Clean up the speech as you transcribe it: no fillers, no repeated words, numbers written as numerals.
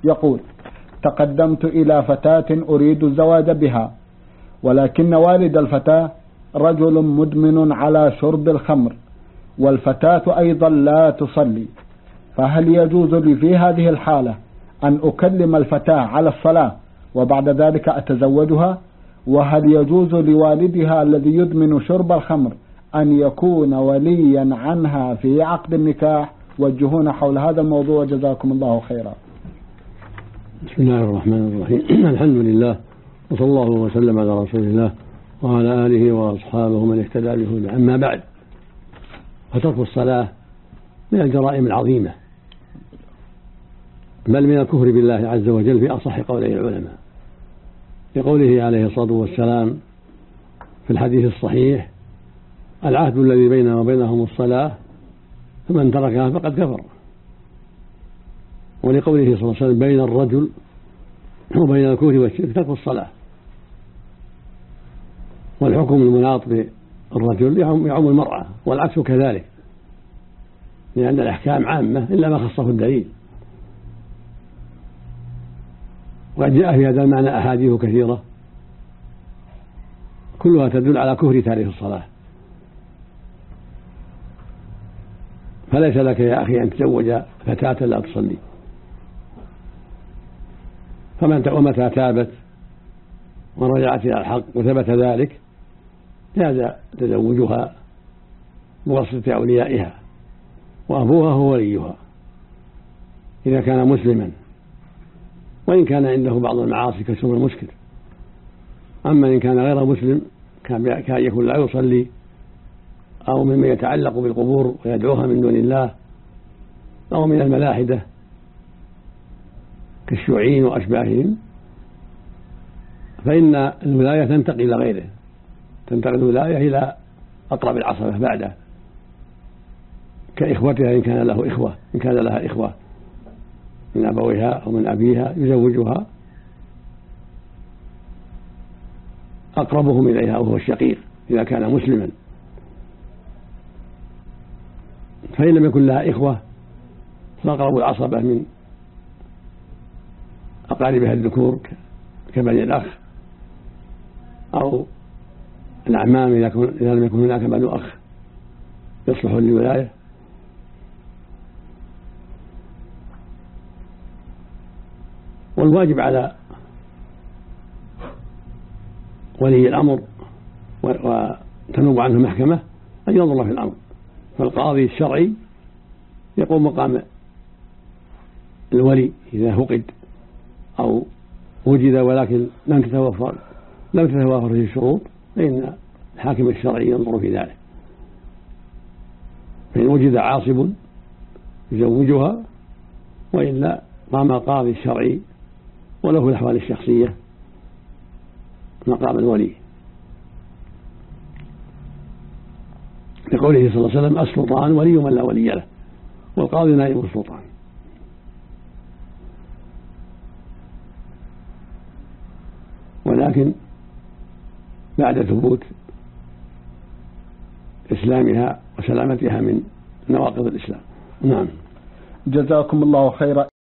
يقول: تقدمت إلى فتاة أريد الزواج بها، ولكن والد الفتاة رجل مدمن على شرب الخمر، والفتاة أيضا لا تصلي، فهل يجوز لي في هذه الحالة أن أكلم الفتاة على الصلاة وبعد ذلك أتزوجها؟ وهل يجوز لوالدها الذي يدمن شرب الخمر أن يكون وليا عنها في عقد النكاح؟ وجهونا حول هذا الموضوع جزاكم الله خيرا. بسم الله الرحمن الرحيم. الحمد لله، وصلى الله وسلم على رسول الله وعلى آله وأصحابه من اهتدى بهداه. أما بعد، فترك الصلاة من الجرائم العظيمة، بل من الكفر بالله عز وجل في أصح قولي العلماء، لقوله عليه الصلاة والسلام في الحديث الصحيح: العهد الذي بيننا وبينهم الصلاة، فمن تركها فقد كفر. ولقوله صلى الله عليه وسلم: بين الرجل وبين الكفر والشرك ترك الصلاة. والحكم المناط بالرجل يعم المرأة، والعكس كذلك، لأن الأحكام عامة إلا ما خصه الدليل. وقد جاء في هذا المعنى أحاديث كثيرة كلها تدل على كفر تارك الصلاة. فليس لك يا أخي أن تزوج فتاة لا تصلي، ومتى تابت ورجعت إلى الحق وثبت ذلك جاز تزوجها بواسطة أوليائها، وأبوها هو وليها إذا كان مسلما، وإن كان عنده بعض المعاصي كشرب المسكر. أما إن كان غير مسلم كان يكون لا يصلي أو ممن يتعلق بالقبور ويدعوها من دون الله، أو من الملاحدة كالشيوعيين وأشباههم، فإن الولاية تنتقل إلى غيره، تنتقل الولاية إلى أقرب العصبة بعده، كإخوتها إن كان لها إخوة من أبويها أو من أبيها، يزوجها أقربهم إليها وهو الشقيق إذا كان مسلما. فإن لم يكن لها إخوة فأقرب العصبة من أقاربها الذكور كبني الأخ أو الأعمام إذا لم يكن هناك بنو أخ يصلح للولاية. والواجب على ولي الأمر وتنوب عنه المحكمة أن ينظر في الأمر، فالقاضي الشرعي يقوم مقام الولي إذا فقد أو وجد ولكن لم تتوفر فيه الشروط، فإن الحاكم الشرعي ينظر في ذلك. فإن وجد عاصب يزوجها، وإلا قام القاضي الشرعي وله الأحوال الشخصية مقام الولي، لقوله صلى الله عليه وسلم: السلطان ولي من لا ولي له، والقاضي نائب السلطان. ولكن بعد ثبوت إسلامها وسلامتها من نواقض الإسلام. نعم. جزاكم الله خيرا.